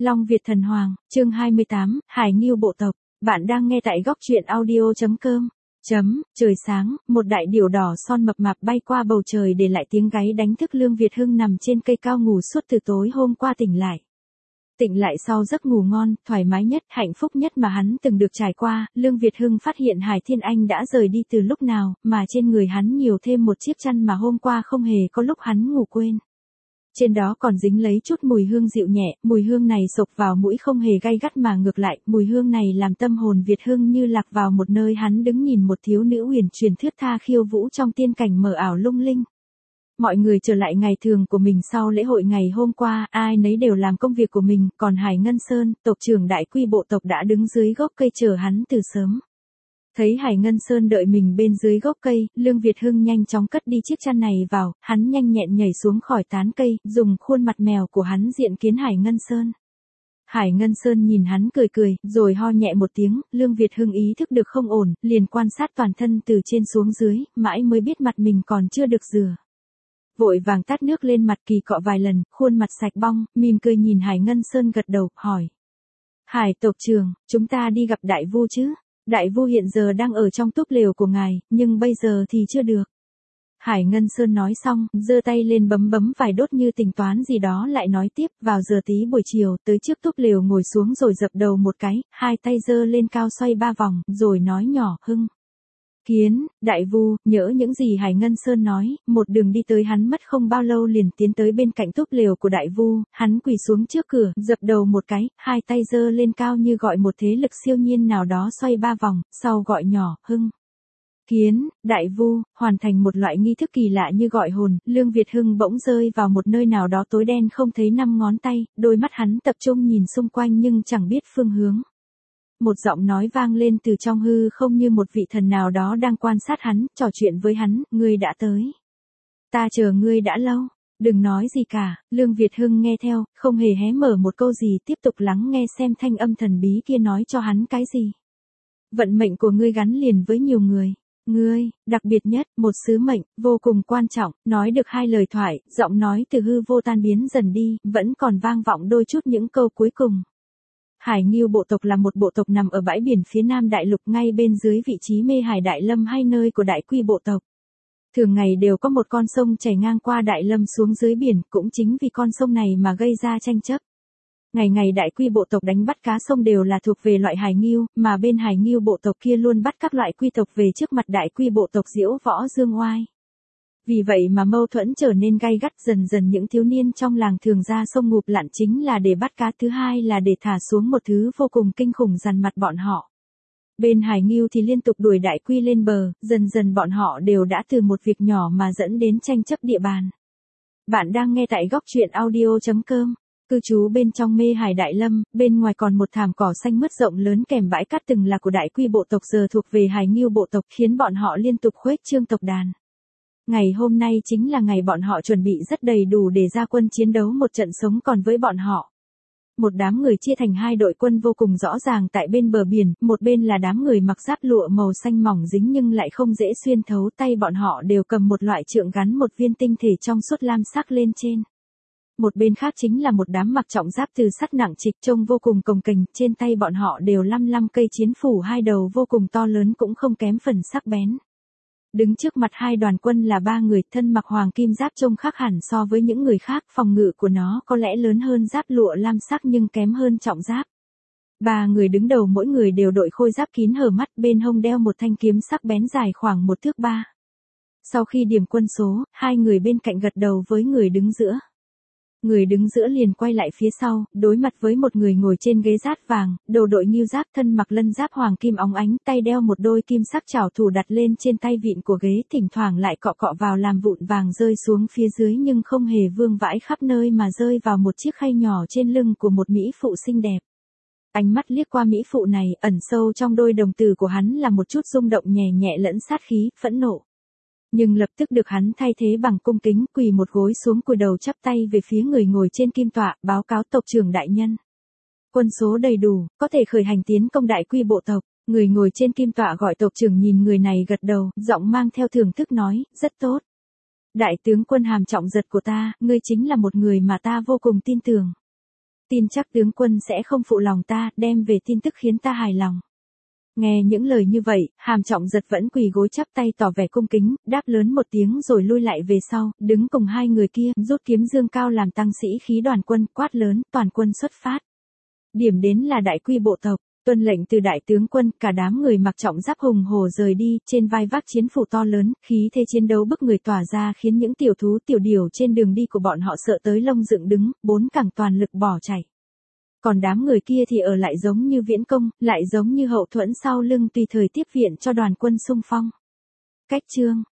Long Việt Thần Hoàng, chương 28, Hải Ngưu bộ tộc. Bạn đang nghe tại góc truyện audio.com. Trời sáng, một đại điểu đỏ son mập mạp bay qua bầu trời để lại tiếng gáy đánh thức Lương Việt Hưng nằm trên cây cao ngủ suốt từ tối hôm qua tỉnh lại. Tỉnh lại sau giấc ngủ ngon, thoải mái nhất, hạnh phúc nhất mà hắn từng được trải qua, Lương Việt Hưng phát hiện Hải Thiên Anh đã rời đi từ lúc nào, mà trên người hắn nhiều thêm một chiếc chăn mà hôm qua không hề có lúc hắn ngủ quên. Trên đó còn dính lấy chút mùi hương dịu nhẹ, mùi hương này xộc vào mũi không hề gay gắt mà ngược lại, mùi hương này làm tâm hồn Việt Hưng như lạc vào một nơi hắn đứng nhìn một thiếu nữ uyển chuyển thướt tha khiêu vũ trong tiên cảnh mờ ảo lung linh. Mọi người trở lại ngày thường của mình sau lễ hội ngày hôm qua, ai nấy đều làm công việc của mình, còn Hải Ngân Sơn, tộc trưởng đại quy bộ tộc đã đứng dưới gốc cây chờ hắn từ sớm. Thấy Hải Ngân Sơn đợi mình bên dưới gốc cây, Lương Việt Hưng nhanh chóng cất đi chiếc chăn này vào, hắn nhanh nhẹn nhảy xuống khỏi tán cây, dùng khuôn mặt mèo của hắn diện kiến Hải Ngân Sơn. Hải Ngân Sơn nhìn hắn cười cười, rồi ho nhẹ một tiếng, Lương Việt Hưng ý thức được không ổn, liền quan sát toàn thân từ trên xuống dưới, mãi mới biết mặt mình còn chưa được rửa. Vội vàng tát nước lên mặt kỳ cọ vài lần, khuôn mặt sạch bong, mỉm cười nhìn Hải Ngân Sơn gật đầu, hỏi. Hải tộc trưởng, chúng ta đi gặp đại vu chứ? Đại vu hiện giờ đang ở trong túp lều của ngài, nhưng bây giờ thì chưa được. Hải Ngân Sơn nói xong, giơ tay lên bấm vài đốt như tính toán gì đó lại nói tiếp, vào giờ tí buổi chiều, tới trước túp lều ngồi xuống rồi dập đầu một cái, hai tay giơ lên cao xoay 3 vòng, rồi nói nhỏ, Hưng. Kiến, đại vu, nhớ những gì Hải Ngân Sơn nói, một đường đi tới hắn mất không bao lâu liền tiến tới bên cạnh túp lều của đại vu, hắn quỳ xuống trước cửa, dập đầu một cái, hai tay giơ lên cao như gọi một thế lực siêu nhiên nào đó xoay 3 vòng, sau gọi nhỏ, Hưng. Kiến, đại vu, hoàn thành một loại nghi thức kỳ lạ như gọi hồn, Lương Việt Hưng bỗng rơi vào một nơi nào đó tối đen không thấy 5 ngón tay, đôi mắt hắn tập trung nhìn xung quanh nhưng chẳng biết phương hướng. Một giọng nói vang lên từ trong hư không như một vị thần nào đó đang quan sát hắn, trò chuyện với hắn, ngươi đã tới. Ta chờ ngươi đã lâu, đừng nói gì cả, Lương Việt Hưng nghe theo, không hề hé mở một câu gì, tiếp tục lắng nghe xem thanh âm thần bí kia nói cho hắn cái gì. Vận mệnh của ngươi gắn liền với nhiều người. Ngươi, đặc biệt nhất, một sứ mệnh, vô cùng quan trọng, nói được 2 lời thoại, giọng nói từ hư vô tan biến dần đi, vẫn còn vang vọng đôi chút những câu cuối cùng. Hải Ngưu bộ tộc là một bộ tộc nằm ở bãi biển phía nam đại lục ngay bên dưới vị trí Mê Hải Đại Lâm hay nơi của đại quy bộ tộc. Thường ngày đều có một con sông chảy ngang qua Đại Lâm xuống dưới biển, cũng chính vì con sông này mà gây ra tranh chấp. Ngày ngày đại quy bộ tộc đánh bắt cá sông đều là thuộc về loại Hải Ngưu, mà bên Hải Ngưu bộ tộc kia luôn bắt các loại quy tộc về trước mặt đại quy bộ tộc Diễu Võ Dương Oai. Vì vậy mà mâu thuẫn trở nên gay gắt, dần dần những thiếu niên trong làng thường ra sông ngụp lặn chính là để bắt cá, thứ hai là để thả xuống một thứ vô cùng kinh khủng dằn mặt bọn họ. Bên Hải Ngưu thì liên tục đuổi đại quy lên bờ, dần dần bọn họ đều đã từ một việc nhỏ mà dẫn đến tranh chấp địa bàn. Bạn đang nghe tại góc truyện audio.com. Cư trú bên trong Mê Hải Đại Lâm, bên ngoài còn một thảm cỏ xanh mướt rộng lớn kèm bãi cát từng là của đại quy bộ tộc giờ thuộc về Hải Ngưu bộ tộc, khiến bọn họ liên tục khuếch trương tộc đàn. Ngày hôm nay chính là ngày bọn họ chuẩn bị rất đầy đủ để ra quân chiến đấu một trận sống còn với bọn họ. Một đám người chia thành 2 đội quân vô cùng rõ ràng tại bên bờ biển, một bên là đám người mặc giáp lụa màu xanh mỏng dính nhưng lại không dễ xuyên thấu, tay bọn họ đều cầm một loại trượng gắn một viên tinh thể trong suốt lam sắc lên trên. Một bên khác chính là một đám mặc trọng giáp từ sắt nặng trịch trông vô cùng cồng kềnh, trên tay bọn họ đều lăm cây chiến phủ 2 đầu vô cùng to lớn cũng không kém phần sắc bén. Đứng trước mặt 2 đoàn quân là 3 người, thân mặc hoàng kim giáp trông khác hẳn so với những người khác, phòng ngự của nó có lẽ lớn hơn giáp lụa lam sắc nhưng kém hơn trọng giáp. 3 người đứng đầu mỗi người đều đội khôi giáp kín hở mắt, bên hông đeo một thanh kiếm sắc bén dài khoảng 1 thước 3. Sau khi điểm quân số, 2 người bên cạnh gật đầu với người đứng giữa. Người đứng giữa liền quay lại phía sau, đối mặt với một người ngồi trên ghế dát vàng, đầu đội nghưu giáp, thân mặc lân giáp hoàng kim óng ánh, tay đeo một đôi kim sắc trảo thủ đặt lên trên tay vịn của ghế, thỉnh thoảng lại cọ vào làm vụn vàng rơi xuống phía dưới nhưng không hề vương vãi khắp nơi mà rơi vào một chiếc khay nhỏ trên lưng của một mỹ phụ xinh đẹp. Ánh mắt liếc qua mỹ phụ này, ẩn sâu trong đôi đồng tử của hắn là một chút rung động nhẹ nhẹ lẫn sát khí, phẫn nộ. Nhưng lập tức được hắn thay thế bằng cung kính, quỳ một gối xuống cúi đầu chắp tay về phía người ngồi trên kim tọa, báo cáo tộc trưởng đại nhân. Quân số đầy đủ, có thể khởi hành tiến công đại quy bộ tộc. Người ngồi trên kim tọa gọi tộc trưởng nhìn người này gật đầu, giọng mang theo thưởng thức nói, rất tốt. Đại tướng quân hàm trọng giật của ta, ngươi chính là một người mà ta vô cùng tin tưởng. tin chắc tướng quân sẽ không phụ lòng ta, đem về tin tức khiến ta hài lòng. Nghe những lời như vậy, Hàm Trọng Giật vẫn quỳ gối chắp tay tỏ vẻ cung kính, đáp lớn một tiếng rồi lui lại về sau, đứng cùng hai người kia, rút kiếm dương cao làm tăng sĩ khí đoàn quân, quát lớn, toàn quân xuất phát. Điểm đến là Đại Quy bộ tộc, tuân lệnh từ đại tướng quân, cả đám người mặc trọng giáp hùng hổ rời đi, trên vai vác chiến phủ to lớn, khí thế chiến đấu bức người tỏa ra khiến những tiểu thú tiểu điểu trên đường đi của bọn họ sợ tới lông dựng đứng, bốn cẳng toàn lực bỏ chạy. Còn đám người kia thì ở lại giống như viễn công, lại giống như hậu thuẫn sau lưng tùy thời tiếp viện cho đoàn quân xung phong. Cách chương